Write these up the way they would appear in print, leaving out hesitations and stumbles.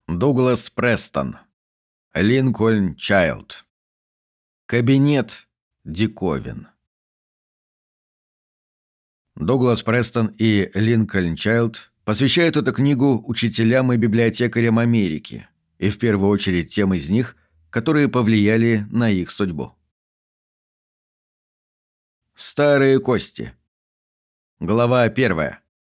Дуглас Престон. Линкольн Чайлд. Кабинет диковин. Дуглас Престон и Линкольн Чайлд посвящают эту книгу учителям и библиотекарям Америки, и в первую очередь тем из них, которые повлияли на их судьбу. Старые кости. Глава 1.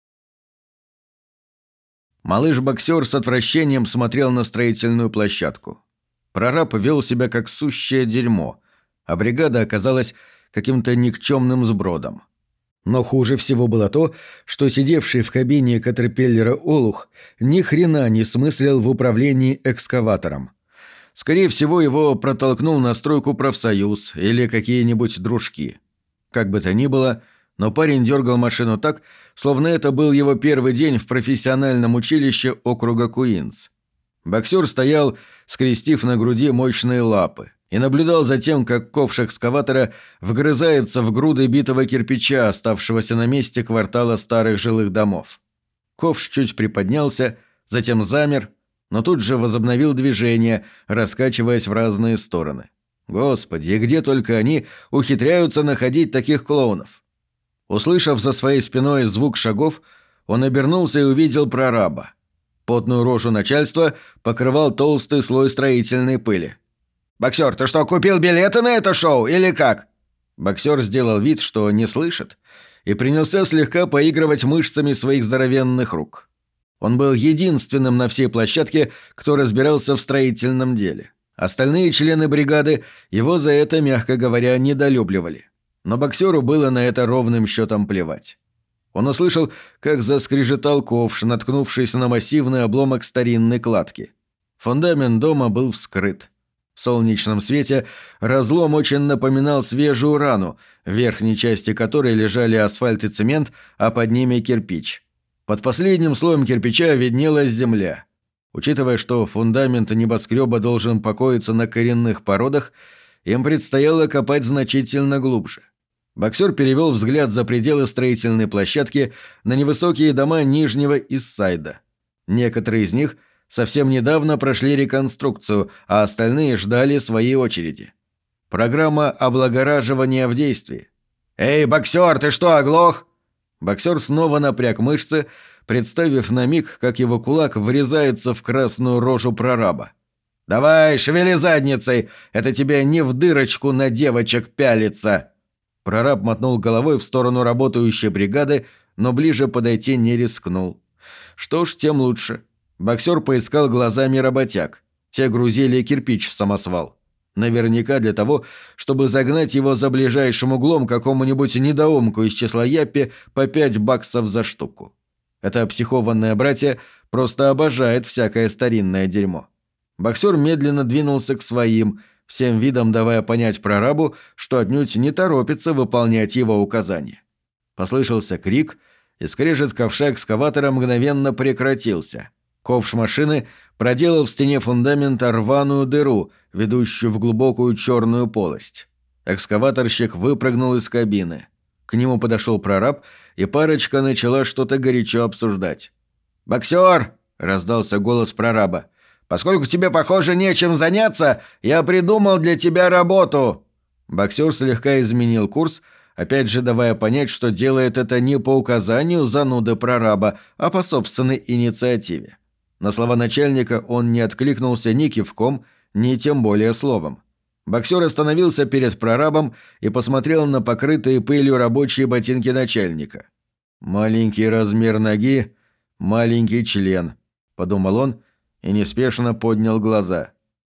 Малыш-боксер с отвращением смотрел на строительную площадку. Прораб вел себя как сущее дерьмо, а бригада оказалась каким-то никчемным сбродом. Но хуже всего было то, что сидевший в кабине Катерпиллера олух ни хрена не смыслил в управлении экскаватором. Скорее всего, его протолкнул на стройку профсоюз или какие-нибудь дружки. Как бы то ни было, но парень дергал машину так, словно это был его первый день в профессиональном училище округа Куинс. Боксер стоял, скрестив на груди мощные лапы, и наблюдал за тем, как ковш экскаватора вгрызается в груды битого кирпича, оставшегося на месте квартала старых жилых домов. Ковш чуть приподнялся, затем замер, но тут же возобновил движение, раскачиваясь в разные стороны. Господи, и где только они ухитряются находить таких клоунов? Услышав за своей спиной звук шагов, он обернулся и увидел прораба. Потную рожу начальства покрывал толстый слой строительной пыли. «Боксер, ты что, купил билеты на это шоу или как?» Боксер сделал вид, что не слышит, и принялся слегка поигрывать мышцами своих здоровенных рук. Он был единственным на всей площадке, кто разбирался в строительном деле. Остальные члены бригады его за это, мягко говоря, недолюбливали. Но боксеру было на это ровным счетом плевать. Он услышал, как заскрежетал ковш, наткнувшись на массивный обломок старинной кладки. Фундамент дома был вскрыт. В солнечном свете разлом очень напоминал свежую рану, в верхней части которой лежали асфальт и цемент, а под ними кирпич. Под последним слоем кирпича виднелась земля. Учитывая, что фундамент небоскреба должен покоиться на коренных породах, им предстояло копать значительно глубже. Боксер перевел взгляд за пределы строительной площадки на невысокие дома Нижнего Иссайда. Некоторые из них совсем недавно прошли реконструкцию, а остальные ждали своей очереди. Программа облагораживания в действии. «Эй, боксер, ты что, оглох?» Боксер снова напряг мышцы, представив на миг, как его кулак врезается в красную рожу прораба. «Давай, шевели задницей, это тебе не в дырочку на девочек пялится!» Прораб мотнул головой в сторону работающей бригады, но ближе подойти не рискнул. Что ж, тем лучше. Боксер поискал глазами работяг. Те грузили кирпич в самосвал. Наверняка для того, чтобы загнать его за ближайшим углом какому-нибудь недоумку из числа яппи по $5 за штуку. Это психованное братья просто обожает всякое старинное дерьмо. Боксер медленно двинулся к своим, всем видом давая понять прорабу, что отнюдь не торопится выполнять его указания. Послышался крик, и скрежет ковша экскаватора мгновенно прекратился. Ковш машины проделал в стене фундамента рваную дыру, ведущую в глубокую черную полость. Экскаваторщик выпрыгнул из кабины. К нему подошел прораб, и парочка начала что-то горячо обсуждать. «Боксер!» — раздался голос прораба. «Поскольку тебе, похоже, нечем заняться, я придумал для тебя работу!» Боксер слегка изменил курс, опять же давая понять, что делает это не по указанию зануды прораба, а по собственной инициативе. На слова начальника он не откликнулся ни кивком, ни тем более словом. Боксер остановился перед прорабом и посмотрел на покрытые пылью рабочие ботинки начальника. «Маленький размер ноги, маленький член», — подумал он, и неспешно поднял глаза.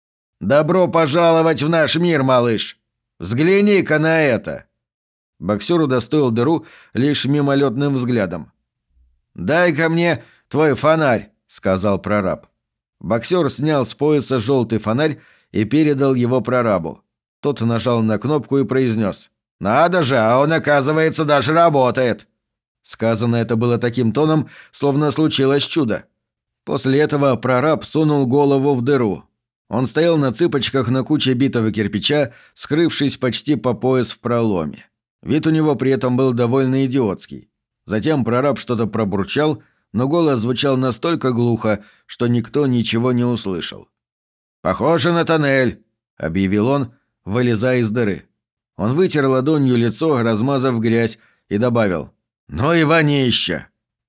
«Добро пожаловать в наш мир, малыш! Взгляни-ка на это!» Боксер удостоил дыру лишь мимолетным взглядом. «Дай-ка мне твой фонарь», — сказал прораб. Боксер снял с пояса желтый фонарь и передал его прорабу. Тот нажал на кнопку и произнес: «Надо же, а он, оказывается, даже работает!» Сказано это было таким тоном, словно случилось чудо. После этого прораб сунул голову в дыру. Он стоял на цыпочках на куче битого кирпича, скрывшись почти по пояс в проломе. Вид у него при этом был довольно идиотский. Затем прораб что-то пробурчал, но голос звучал настолько глухо, что никто ничего не услышал. «Похоже на тоннель», — объявил он, вылезая из дыры. Он вытер ладонью лицо, размазав грязь, и добавил: «Ну и вонища!»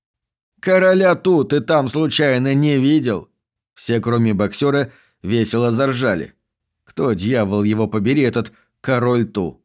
«Короля Ту ты там случайно не видел?» Все, кроме боксера, весело заржали. Кто, дьявол его побери, этот король Ту?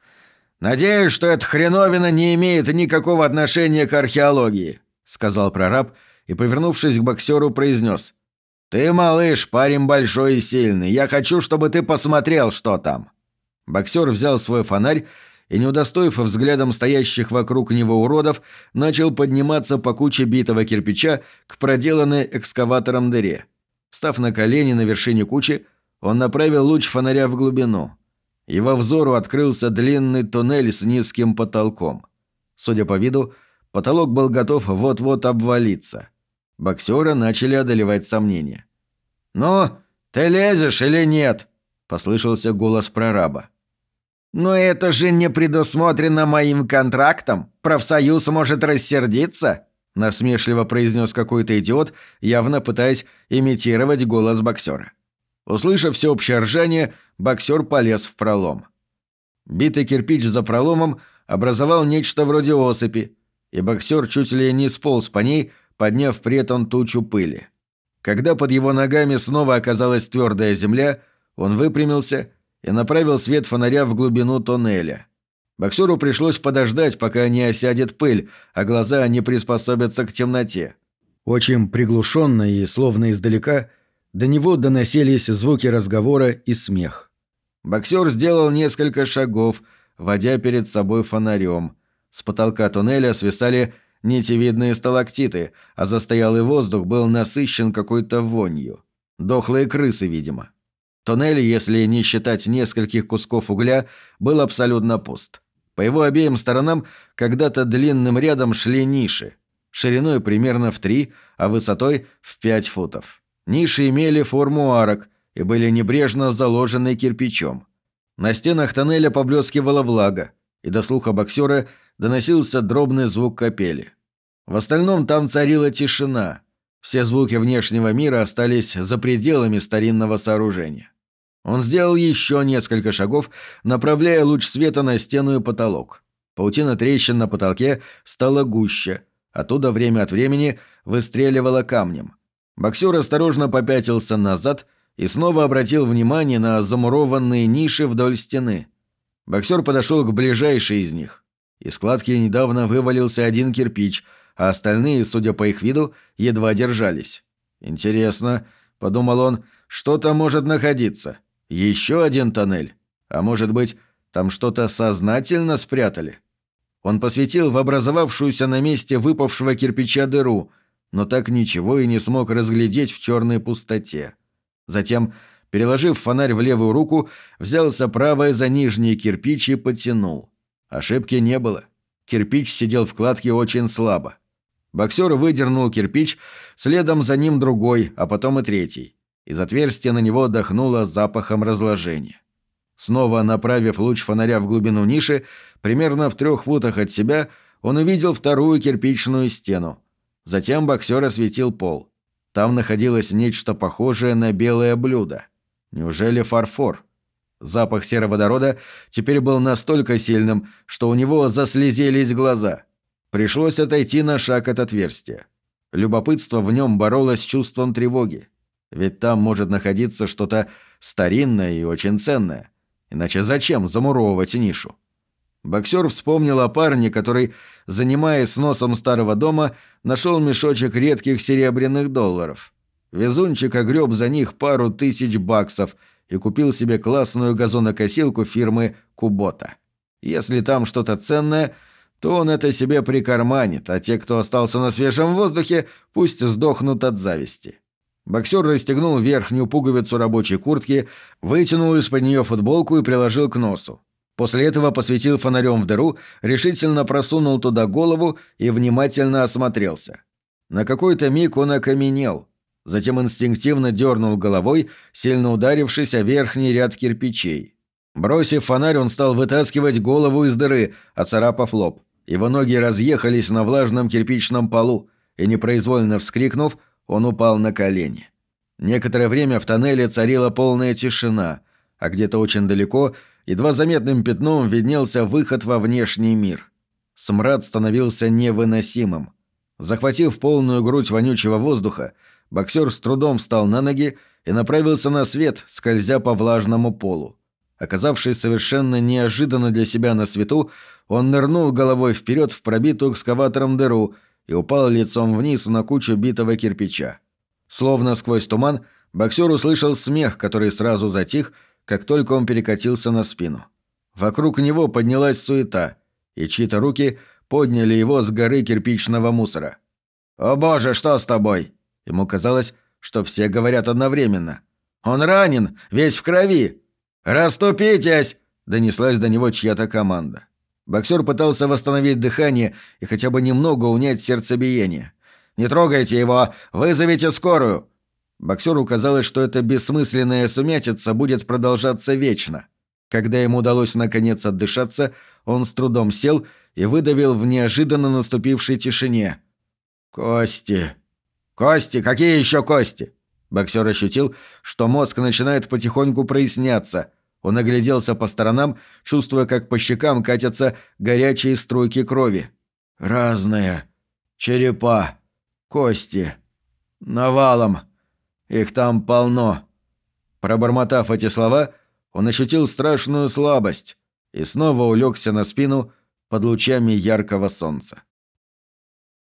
«Надеюсь, что эта хреновина не имеет никакого отношения к археологии», — сказал прораб и, повернувшись к боксеру, произнес: «Ты, малыш, парень большой и сильный. Я хочу, чтобы ты посмотрел, что там». Боксер взял свой фонарь и, не удостоив взглядом стоящих вокруг него уродов, начал подниматься по куче битого кирпича к проделанной экскаватором дыре. Встав на колени на вершине кучи, он направил луч фонаря в глубину. Его взору открылся длинный туннель с низким потолком. Судя по виду, потолок был готов вот-вот обвалиться. Боксера начали одолевать сомнения. «Ну, ты лезешь или нет?» — послышался голос прораба. «Но это же не предусмотрено моим контрактом. Профсоюз может рассердиться», — насмешливо произнес какой-то идиот, явно пытаясь имитировать голос боксера. Услышав всеобщее ржание, боксер полез в пролом. Битый кирпич за проломом образовал нечто вроде осыпи, и боксер чуть ли не сполз по ней, подняв при этом тучу пыли. Когда под его ногами снова оказалась твердая земля, он выпрямился и направил свет фонаря в глубину тоннеля. Боксеру пришлось подождать, пока не осядет пыль, а глаза не приспособятся к темноте. Очень приглушенно и словно издалека до него доносились звуки разговора и смех. Боксер сделал несколько шагов, водя перед собой фонарем. С потолка туннеля свисали нитевидные сталактиты, а застоялый воздух был насыщен какой-то вонью. Дохлые крысы, видимо. Туннель, если не считать нескольких кусков угля, был абсолютно пуст. По его обеим сторонам когда-то длинным рядом шли ниши, шириной примерно в 3, а высотой в 5 футов. Ниши имели форму арок и были небрежно заложены кирпичом. На стенах тоннеля поблескивала влага, и до слуха боксера доносился дробный звук капели. В остальном там царила тишина. Все звуки внешнего мира остались за пределами старинного сооружения. Он сделал еще несколько шагов, направляя луч света на стену и потолок. Паутина трещин на потолке стала гуще, оттуда время от времени выстреливала камнем. Боксер осторожно попятился назад и снова обратил внимание на замурованные ниши вдоль стены. Боксер подошел к ближайшей из них. Из складки недавно вывалился один кирпич, а остальные, судя по их виду, едва держались. «Интересно», — подумал он, — «что там может находиться? Еще один тоннель? А может быть, там что-то сознательно спрятали?» Он посветил в образовавшуюся на месте выпавшего кирпича дыру, но так ничего и не смог разглядеть в черной пустоте. Затем, переложив фонарь в левую руку, взялся правой за нижний кирпич и потянул. Ошибки не было. Кирпич сидел в кладке очень слабо. Боксер выдернул кирпич, следом за ним другой, а потом и третий. Из отверстия на него дохнуло запахом разложения. Снова направив луч фонаря в глубину ниши, примерно в 3 футах от себя, он увидел вторую кирпичную стену. Затем боксер осветил пол. Там находилось нечто похожее на белое блюдо. Неужели фарфор? Запах сероводорода теперь был настолько сильным, что у него заслезились глаза. Пришлось отойти на шаг от отверстия. Любопытство в нем боролось с чувством тревоги. Ведь там может находиться что-то старинное и очень ценное. Иначе зачем замуровывать нишу? Боксер вспомнил о парне, который, занимаясь сносом старого дома, нашел мешочек редких серебряных долларов. Везунчик огреб за них пару тысяч баксов и купил себе классную газонокосилку фирмы «Кубота». Если там что-то ценное, то он это себе прикарманит, а те, кто остался на свежем воздухе, пусть сдохнут от зависти. Боксер расстегнул верхнюю пуговицу рабочей куртки, вытянул из-под нее футболку и приложил к носу. После этого посветил фонарем в дыру, решительно просунул туда голову и внимательно осмотрелся. На какой-то миг он окаменел. Затем инстинктивно дернул головой, сильно ударившись о верхний ряд кирпичей. Бросив фонарь, он стал вытаскивать голову из дыры, оцарапав лоб. Его ноги разъехались на влажном кирпичном полу. и, непроизвольно вскрикнув, он упал на колени. Некоторое время в тоннеле царила полная тишина, а где-то очень далеко едва заметным пятном виднелся выход во внешний мир. Смрад становился невыносимым. Захватив полную грудь вонючего воздуха, боксер с трудом встал на ноги и направился на свет, скользя по влажному полу. Оказавшись совершенно неожиданно для себя на свету, он нырнул головой вперед в пробитую экскаватором дыру и упал лицом вниз на кучу битого кирпича. Словно сквозь туман, боксер услышал смех, который сразу затих, как только он перекатился на спину. Вокруг него поднялась суета, и чьи-то руки подняли его с горы кирпичного мусора. «О боже, что с тобой?» Ему казалось, что все говорят одновременно. «Он ранен, весь в крови!» «Расступитесь!» – донеслась до него чья-то команда. Боксер пытался восстановить дыхание и хотя бы немного унять сердцебиение. «Не трогайте его! Вызовите скорую!» Боксеру казалось, что эта бессмысленная сумятица будет продолжаться вечно. Когда ему удалось наконец отдышаться, он с трудом сел и выдавил в неожиданно наступившей тишине: «Кости! Кости? Какие еще кости?» Боксер ощутил, что мозг начинает потихоньку проясняться. Он огляделся по сторонам, чувствуя, как по щекам катятся горячие струйки крови. «Разные. Черепа. Кости. Навалом. Их там полно». Пробормотав эти слова, он ощутил страшную слабость и снова улегся на спину под лучами яркого солнца.